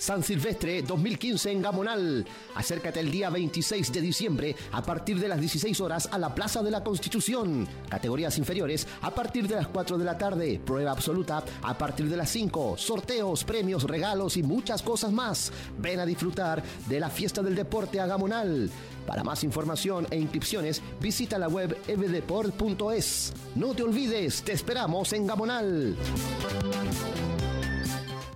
San Silvestre 2015 en Gamonal. Acércate el día 26 de diciembre a partir de las 16 horas a la Plaza de la Constitución. Categorías inferiores a partir de las 4 de la tarde. Prueba absoluta a partir de las 5. Sorteos, premios, regalos y muchas cosas más. Ven a disfrutar de la fiesta del deporte a Gamonal. Para más información e inscripciones, visita la web evdeport.es. No te olvides, te esperamos en Gamonal.